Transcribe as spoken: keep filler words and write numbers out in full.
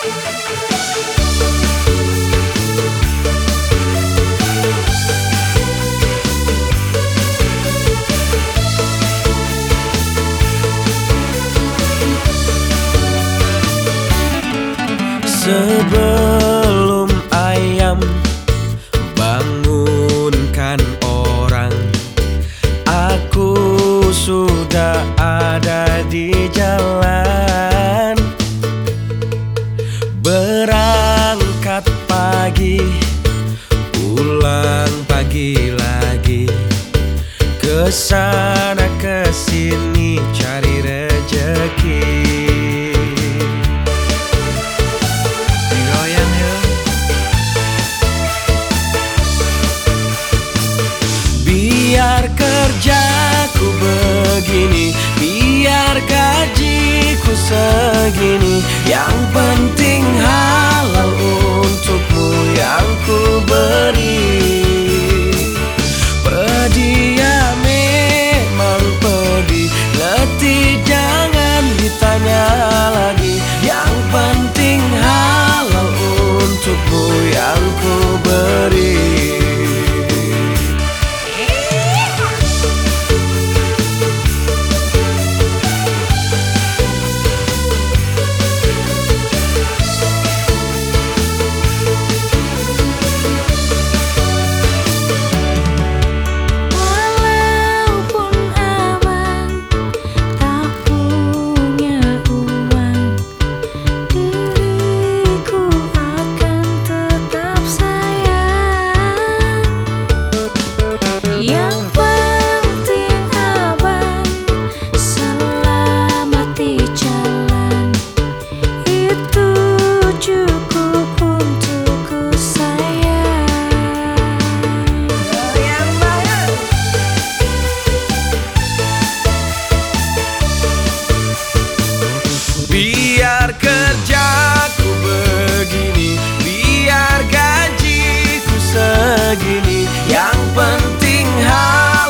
Sebelum ayam bangunkan orang, aku sudah ada di jalan. Berangkat pagi, pulang pagi lagi, kesana kesini cari rejeki. Biar kerjaku begini, biar gajiku segini, yang penting halal untukmu yang ku beri. Pedih ya memang pedih, letih jangan ditanya lagi, yang penting halal untukmu yang ku beri. Biar kerjaku begini, biar gajiku segini, yang penting hal